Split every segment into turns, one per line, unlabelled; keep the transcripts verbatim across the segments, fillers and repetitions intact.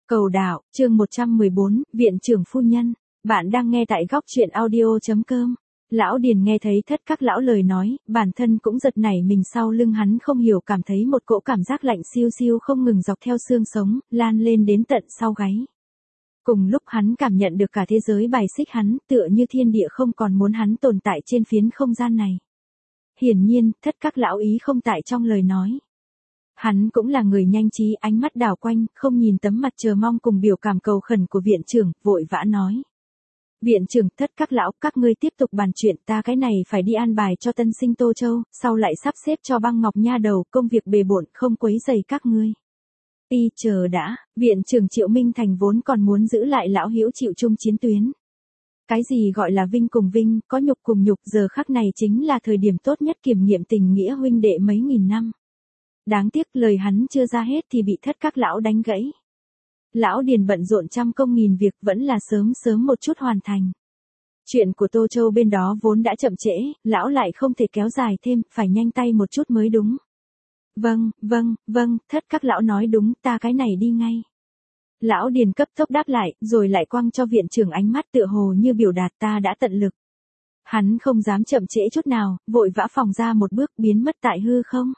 Cầu đạo, chương một trăm mười bốn, Viện trưởng phu nhân. Bạn đang nghe tại góc truyện audio.com. Lão Điền nghe thấy Thất Các lão lời nói, bản thân cũng giật nảy mình, sau lưng hắn không hiểu cảm thấy một cỗ cảm giác lạnh siêu siêu không ngừng dọc theo xương sống, lan lên đến tận sau gáy. Cùng lúc hắn cảm nhận được cả thế giới bài xích hắn, tựa như thiên địa không còn muốn hắn tồn tại trên phiến không gian này. Hiển nhiên, Thất Các lão ý không tại trong lời nói. Hắn cũng là người nhanh trí, ánh mắt đảo quanh, không nhìn tấm mặt chờ mong cùng biểu cảm cầu khẩn của viện trưởng, vội vã nói. Viện trưởng, Thất Các lão, các ngươi tiếp tục bàn chuyện, ta cái này phải đi an bài cho tân sinh Tô Châu, sau lại sắp xếp cho Băng Ngọc nha đầu, công việc bề bộn, không quấy rầy các ngươi. Y chờ đã, viện trưởng Triệu Minh Thành vốn còn muốn giữ lại lão hữu chịu chung chiến tuyến. Cái gì gọi là vinh cùng vinh, có nhục cùng nhục, giờ khắc này chính là thời điểm tốt nhất kiểm nghiệm tình nghĩa huynh đệ mấy nghìn năm. Đáng tiếc lời hắn chưa ra hết thì bị Thất Các lão đánh gãy. Lão Điền bận rộn trăm công nghìn việc, vẫn là sớm sớm một chút hoàn thành. Chuyện của Tô Châu bên đó vốn đã chậm trễ, lão lại không thể kéo dài thêm, phải nhanh tay một chút mới đúng. Vâng, vâng, vâng, Thất Các lão nói đúng, ta cái này đi ngay. Lão Điền cấp tốc đáp lại, rồi lại quăng cho viện trưởng ánh mắt tựa hồ như biểu đạt ta đã tận lực. Hắn không dám chậm trễ chút nào, vội vã phòng ra một bước, biến mất tại hư không.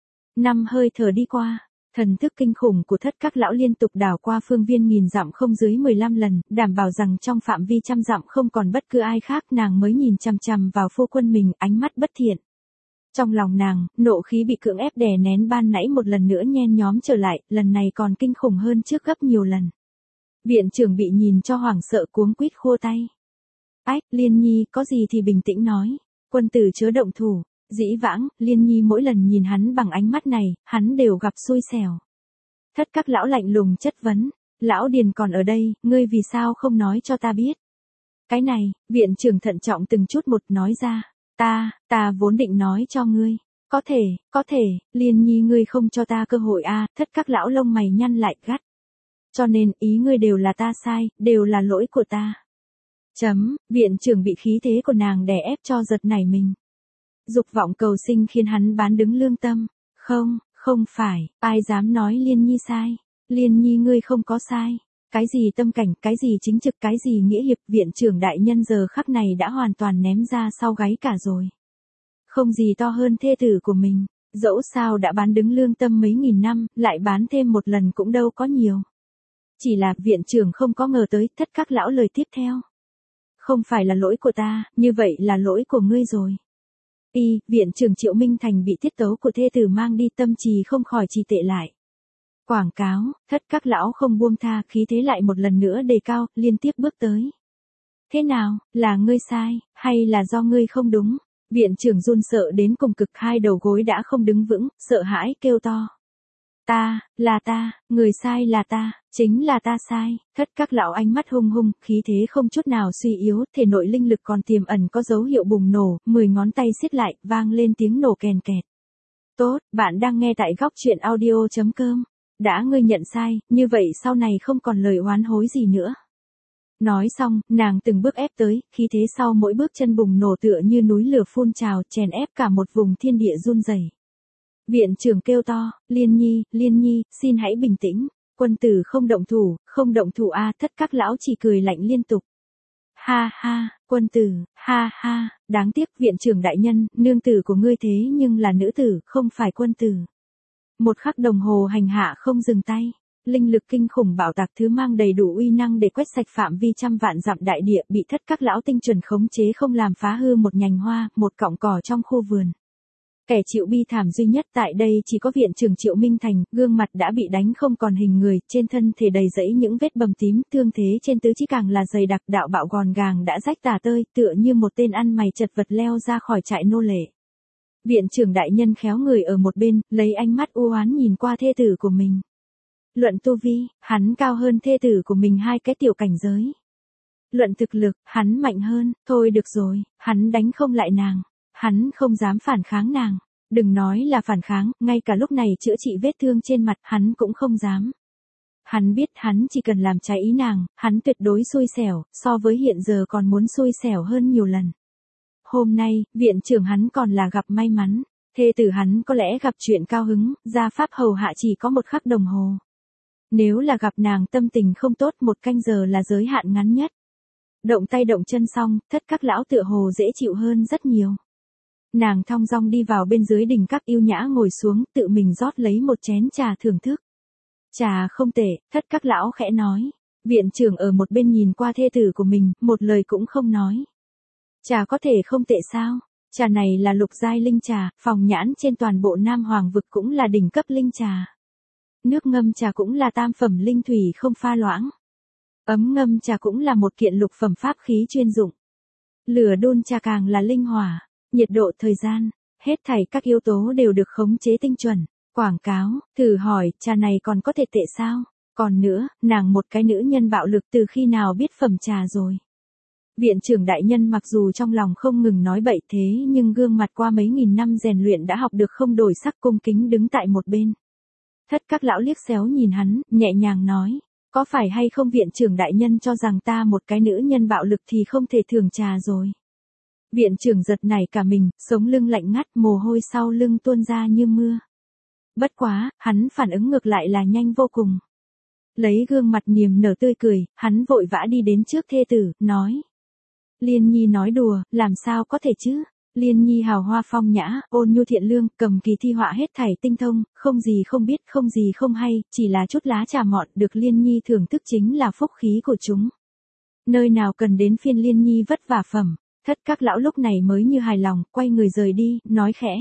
Năm hơi thở đi qua, thần thức kinh khủng của Thất Các lão liên tục đảo qua phương viên nghìn dặm không dưới mười lăm lần, đảm bảo rằng trong phạm vi trăm dặm không còn bất cứ ai khác, nàng mới nhìn chằm chằm vào phu quân mình, ánh mắt bất thiện. Trong lòng nàng, nộ khí bị cưỡng ép đè nén ban nãy một lần nữa nhen nhóm trở lại, lần này còn kinh khủng hơn trước gấp nhiều lần. Viện trưởng bị nhìn cho hoảng sợ cuống quýt khua tay. Ách, Liên Nhi, có gì thì bình tĩnh nói, quân tử chớ động thủ. Dĩ vãng, Liên Nhi mỗi lần nhìn hắn bằng ánh mắt này, hắn đều gặp xui xẻo. Thất Các lão lạnh lùng chất vấn, lão Điền còn ở đây, ngươi vì sao không nói cho ta biết? Cái này, viện trưởng thận trọng từng chút một nói ra, ta, ta vốn định nói cho ngươi, có thể, có thể, Liên Nhi ngươi không cho ta cơ hội a. Thất Các lão lông mày nhăn lại gắt. Cho nên, ý ngươi đều là ta sai, đều là lỗi của ta. Chấm, viện trưởng bị khí thế của nàng đè ép cho giật nảy mình. Dục vọng cầu sinh khiến hắn bán đứng lương tâm. Không, không phải, ai dám nói Liên Nhi sai. Liên Nhi ngươi không có sai. Cái gì tâm cảnh, cái gì chính trực, cái gì nghĩa hiệp, viện trưởng đại nhân giờ khắc này đã hoàn toàn ném ra sau gáy cả rồi. Không gì to hơn thê tử của mình, dẫu sao đã bán đứng lương tâm mấy nghìn năm, lại bán thêm một lần cũng đâu có nhiều. Chỉ là viện trưởng không có ngờ tới Thất Các lão lời tiếp theo. Không phải là lỗi của ta, như vậy là lỗi của ngươi rồi. Y, viện trưởng Triệu Minh Thành bị tiết tấu của thê tử mang đi, tâm trì không khỏi trì tệ lại. Quảng cáo, Thất Các lão không buông tha, khí thế lại một lần nữa đề cao, liên tiếp bước tới. Thế nào, là ngươi sai, hay là do ngươi không đúng? Viện trưởng run sợ đến cùng cực, hai đầu gối đã không đứng vững, sợ hãi kêu to. Ta, là ta, người sai là ta, chính là ta sai. Thất Các lão ánh mắt hung hung, khí thế không chút nào suy yếu, thể nội linh lực còn tiềm ẩn có dấu hiệu bùng nổ, mười ngón tay siết lại, vang lên tiếng nổ kèn kẹt. Tốt, bạn đang nghe tại góc truyện audio.com. Đã ngươi nhận sai, như vậy sau này không còn lời oán hối gì nữa. Nói xong, nàng từng bước ép tới, khí thế sau mỗi bước chân bùng nổ tựa như núi lửa phun trào, chèn ép cả một vùng thiên địa run rẩy. Viện trưởng kêu to, Liên Nhi, Liên Nhi, xin hãy bình tĩnh, quân tử không động thủ, không động thủ a. Thất Các lão chỉ cười lạnh liên tục. Ha ha, quân tử, ha ha, đáng tiếc viện trưởng đại nhân, nương tử của ngươi thế nhưng là nữ tử, không phải quân tử. Một khắc đồng hồ hành hạ không dừng tay, linh lực kinh khủng bạo tạc thứ mang đầy đủ uy năng để quét sạch phạm vi trăm vạn dặm đại địa bị Thất Các lão tinh chuẩn khống chế, không làm phá hư một nhành hoa, một cọng cỏ trong khu vườn. Kẻ chịu bi thảm duy nhất tại đây chỉ có viện trưởng Triệu Minh Thành, gương mặt đã bị đánh không còn hình người, trên thân thể đầy rẫy những vết bầm tím, thương thế trên tứ chi càng là dày đặc, đạo bạo gòn gàng đã rách tả tơi, tựa như một tên ăn mày chật vật leo ra khỏi trại nô lệ. Viện trưởng đại nhân khéo người ở một bên, lấy ánh mắt u oán nhìn qua thê tử của mình. Luận tu vi, hắn cao hơn thê tử của mình hai cái tiểu cảnh giới. Luận thực lực, hắn mạnh hơn, thôi được rồi, hắn đánh không lại nàng. Hắn không dám phản kháng nàng. Đừng nói là phản kháng, ngay cả lúc này chữa trị vết thương trên mặt, hắn cũng không dám. Hắn biết hắn chỉ cần làm trái ý nàng, hắn tuyệt đối xui xẻo, so với hiện giờ còn muốn xui xẻo hơn nhiều lần. Hôm nay, viện trưởng hắn còn là gặp may mắn. Thê tử hắn có lẽ gặp chuyện cao hứng, gia pháp hầu hạ chỉ có một khắc đồng hồ. Nếu là gặp nàng tâm tình không tốt một canh giờ là giới hạn ngắn nhất. Động tay động chân xong, thất các lão tựa hồ dễ chịu hơn rất nhiều. Nàng thong dong đi vào bên dưới đình các yêu nhã ngồi xuống, tự mình rót lấy một chén trà thưởng thức. Trà không tệ, thất các lão khẽ nói. Viện trưởng ở một bên nhìn qua thê tử của mình, một lời cũng không nói. Trà có thể không tệ sao? Trà này là lục giai linh trà, phòng nhãn trên toàn bộ Nam Hoàng vực cũng là đỉnh cấp linh trà. Nước ngâm trà cũng là tam phẩm linh thủy không pha loãng. Ấm ngâm trà cũng là một kiện lục phẩm pháp khí chuyên dụng. Lửa đun trà càng là linh hỏa, nhiệt độ thời gian, hết thảy các yếu tố đều được khống chế tinh chuẩn. Quảng cáo, thử hỏi, trà này còn có thể tệ sao? Còn nữa, nàng một cái nữ nhân bạo lực từ khi nào biết phẩm trà rồi? Viện trưởng đại nhân mặc dù trong lòng không ngừng nói bậy thế nhưng gương mặt qua mấy nghìn năm rèn luyện đã học được không đổi sắc, cung kính đứng tại một bên. Thất các lão liếc xéo nhìn hắn, nhẹ nhàng nói, có phải hay không viện trưởng đại nhân cho rằng ta một cái nữ nhân bạo lực thì không thể thưởng trà rồi? Viện trưởng giật nảy cả mình, sống lưng lạnh ngắt, mồ hôi sau lưng tuôn ra như mưa. Bất quá, hắn phản ứng ngược lại là nhanh vô cùng. Lấy gương mặt niềm nở tươi cười, hắn vội vã đi đến trước thê tử, nói. Liên Nhi nói đùa, làm sao có thể chứ? Liên Nhi hào hoa phong nhã, ôn nhu thiện lương, cầm kỳ thi họa hết thảy tinh thông, không gì không biết, không gì không hay, chỉ là chút lá trà mọn được Liên Nhi thưởng thức chính là phúc khí của chúng. Nơi nào cần đến phiên Liên Nhi vất vả phẩm, thất các lão lúc này mới như hài lòng, quay người rời đi, nói khẽ.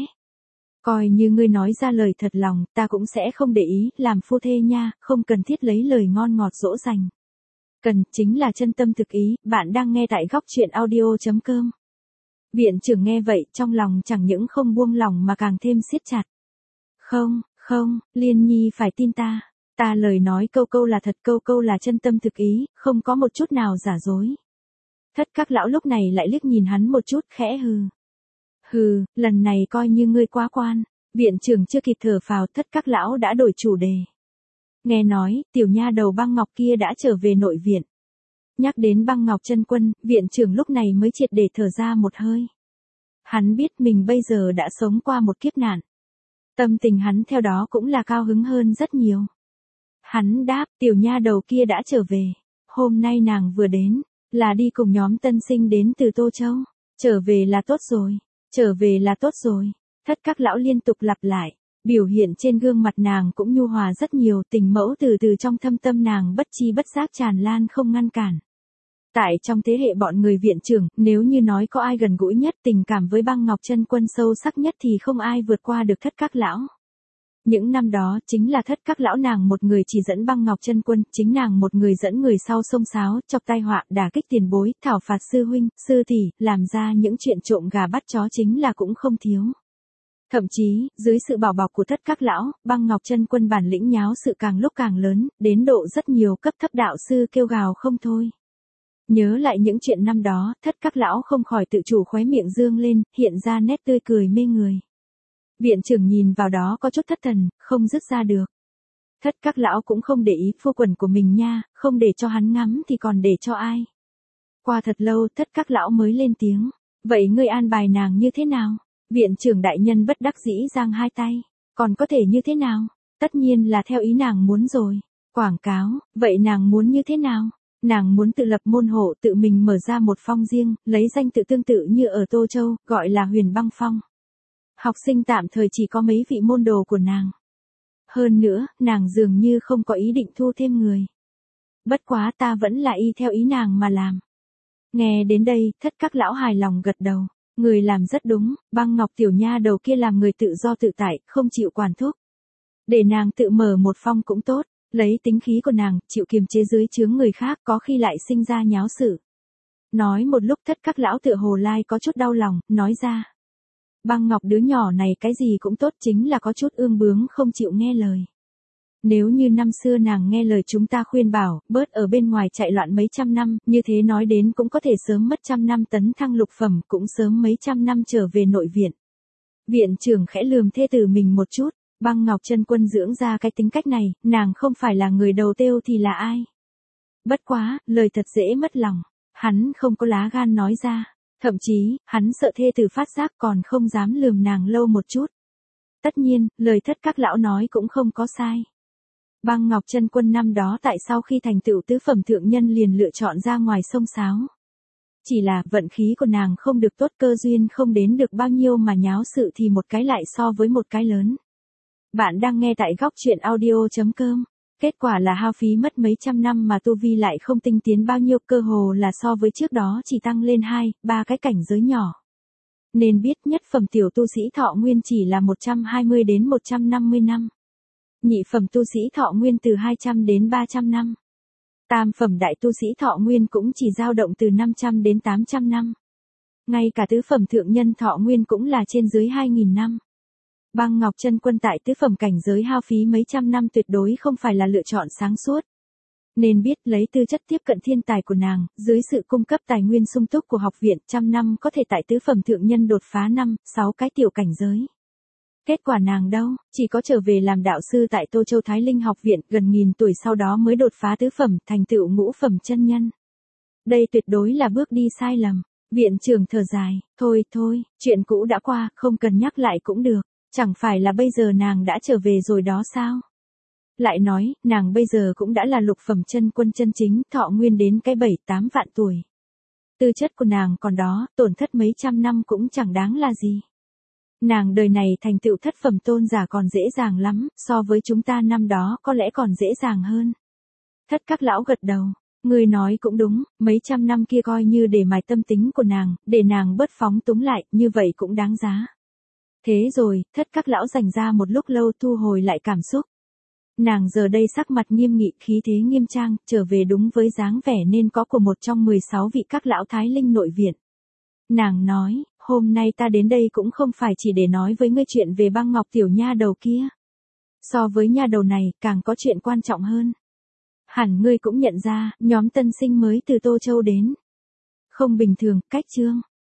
Coi như ngươi nói ra lời thật lòng, ta cũng sẽ không để ý, làm phu thê nha, không cần thiết lấy lời ngon ngọt dỗ dành. Cần, chính là chân tâm thực ý, bạn đang nghe tại góc truyện audio chấm com. Viện trưởng nghe vậy, trong lòng chẳng những không buông lòng mà càng thêm siết chặt. Không, không, Liên Nhi phải tin ta. Ta lời nói câu câu là thật, câu câu là chân tâm thực ý, không có một chút nào giả dối. Thất các lão lúc này lại liếc nhìn hắn một chút, khẽ hừ. Hừ, lần này coi như ngươi quá quan. Viện trưởng chưa kịp thở phào, thất các lão đã đổi chủ đề. Nghe nói, tiểu nha đầu Băng Ngọc kia đã trở về nội viện. Nhắc đến Băng Ngọc chân quân, viện trưởng lúc này mới triệt để thở ra một hơi. Hắn biết mình bây giờ đã sống qua một kiếp nạn. Tâm tình hắn theo đó cũng là cao hứng hơn rất nhiều. Hắn đáp, tiểu nha đầu kia đã trở về. Hôm nay nàng vừa đến, là đi cùng nhóm tân sinh đến từ Tô Châu. Trở về là tốt rồi, trở về là tốt rồi. Thất các lão liên tục lặp lại. Biểu hiện trên gương mặt nàng cũng nhu hòa rất nhiều, tình mẫu từ từ trong thâm tâm nàng bất chi bất giác tràn lan không ngăn cản. Tại trong thế hệ bọn người viện trưởng, nếu như nói có ai gần gũi nhất tình cảm với Băng Ngọc chân quân sâu sắc nhất thì không ai vượt qua được thất các lão. Những năm đó, chính là thất các lão nàng một người chỉ dẫn Băng Ngọc chân quân, chính nàng một người dẫn người sau xông xáo, chọc tai họa, đả kích tiền bối, thảo phạt sư huynh, sư tỷ, làm ra những chuyện trộm gà bắt chó chính là cũng không thiếu. Thậm chí, dưới sự bảo bọc của thất các lão, Băng Ngọc chân quân bản lĩnh nháo sự càng lúc càng lớn, đến độ rất nhiều cấp thấp đạo sư kêu gào không thôi. Nhớ lại những chuyện năm đó, thất các lão không khỏi tự chủ khóe miệng dương lên, hiện ra nét tươi cười mê người. Viện trưởng nhìn vào đó có chút thất thần, không dứt ra được. Thất các lão cũng không để ý phu quần của mình nha, không để cho hắn ngắm thì còn để cho ai. Qua thật lâu thất các lão mới lên tiếng, vậy ngươi an bài nàng như thế nào? Viện trưởng đại nhân bất đắc dĩ giang hai tay, còn có thể như thế nào? Tất nhiên là theo ý nàng muốn rồi. Quảng cáo, vậy nàng muốn như thế nào? Nàng muốn tự lập môn hộ, tự mình mở ra một phong riêng, lấy danh tự tương tự như ở Tô Châu, gọi là Huyền Băng Phong. Học sinh tạm thời chỉ có mấy vị môn đồ của nàng. Hơn nữa, nàng dường như không có ý định thu thêm người. Bất quá ta vẫn là y theo ý nàng mà làm. Nghe đến đây, thất các lão hài lòng gật đầu. Người làm rất đúng, Băng Ngọc tiểu nha đầu kia làm người tự do tự tại, không chịu quản thúc. Để nàng tự mở một phong cũng tốt, lấy tính khí của nàng, chịu kiềm chế dưới chướng người khác, có khi lại sinh ra nháo sự. Nói một lúc thất các lão tựa hồ lai có chút đau lòng, nói ra. Băng Ngọc đứa nhỏ này cái gì cũng tốt, chính là có chút ương bướng không chịu nghe lời. Nếu như năm xưa nàng nghe lời chúng ta khuyên bảo, bớt ở bên ngoài chạy loạn mấy trăm năm, như thế nói đến cũng có thể sớm mất trăm năm tấn thăng lục phẩm, cũng sớm mấy trăm năm trở về nội viện. Viện trưởng khẽ lườm thê tử mình một chút, Băng Ngọc chân quân dưỡng ra cái tính cách này, nàng không phải là người đầu tiêu thì là ai? Bất quá, lời thật dễ mất lòng, hắn không có lá gan nói ra, thậm chí, hắn sợ thê tử phát giác còn không dám lườm nàng lâu một chút. Tất nhiên, lời thất các lão nói cũng không có sai. Băng Ngọc Chân Quân năm đó tại sau khi thành tựu tứ phẩm thượng nhân liền lựa chọn ra ngoài sông sáo. Chỉ là vận khí của nàng không được tốt, cơ duyên không đến được bao nhiêu mà nháo sự thì một cái lại so với một cái lớn. Bạn đang nghe tại góc truyện audio.com. Kết quả là hao phí mất mấy trăm năm mà tu vi lại không tinh tiến bao nhiêu, cơ hồ là so với trước đó chỉ tăng lên hai, ba cái cảnh giới nhỏ. Nên biết nhất phẩm tiểu tu sĩ thọ nguyên chỉ là một trăm hai mươi đến một trăm năm mươi năm. Nhị phẩm tu sĩ thọ nguyên từ hai trăm đến ba trăm năm. Tam phẩm đại tu sĩ thọ nguyên cũng chỉ dao động từ năm trăm đến tám trăm năm. Ngay cả tứ phẩm thượng nhân thọ nguyên cũng là trên dưới hai nghìn năm. Băng Ngọc Chân Quân tại tứ phẩm cảnh giới hao phí mấy trăm năm tuyệt đối không phải là lựa chọn sáng suốt. Nên biết lấy tư chất tiếp cận thiên tài của nàng, dưới sự cung cấp tài nguyên sung túc của học viện, trăm năm có thể tại tứ phẩm thượng nhân đột phá năm, sáu cái tiểu cảnh giới. Kết quả nàng đâu, chỉ có trở về làm đạo sư tại Tô Châu Thái Linh học viện, gần nghìn tuổi sau đó mới đột phá tứ phẩm, thành tựu ngũ phẩm chân nhân. Đây tuyệt đối là bước đi sai lầm. Viện trưởng thở dài, thôi thôi, chuyện cũ đã qua, không cần nhắc lại cũng được. Chẳng phải là bây giờ nàng đã trở về rồi đó sao? Lại nói, nàng bây giờ cũng đã là lục phẩm chân quân chân chính, thọ nguyên đến cái bảy tám vạn tuổi. Tư chất của nàng còn đó, tổn thất mấy trăm năm cũng chẳng đáng là gì. Nàng đời này thành tựu thất phẩm tôn giả còn dễ dàng lắm, so với chúng ta năm đó có lẽ còn dễ dàng hơn. Thất các lão gật đầu, người nói cũng đúng, mấy trăm năm kia coi như để mài tâm tính của nàng, để nàng bớt phóng túng lại, như vậy cũng đáng giá. Thế rồi, thất các lão dành ra một lúc lâu thu hồi lại cảm xúc. Nàng giờ đây sắc mặt nghiêm nghị, khí thế nghiêm trang, trở về đúng với dáng vẻ nên có của một trong mười sáu vị các lão Thái Linh nội viện. Nàng nói, hôm nay ta đến đây cũng không phải chỉ để nói với ngươi chuyện về Băng Ngọc tiểu nha đầu kia. So với nha đầu này, càng có chuyện quan trọng hơn. Hẳn ngươi cũng nhận ra, nhóm tân sinh mới từ Tô Châu đến. Không bình thường, cách chương.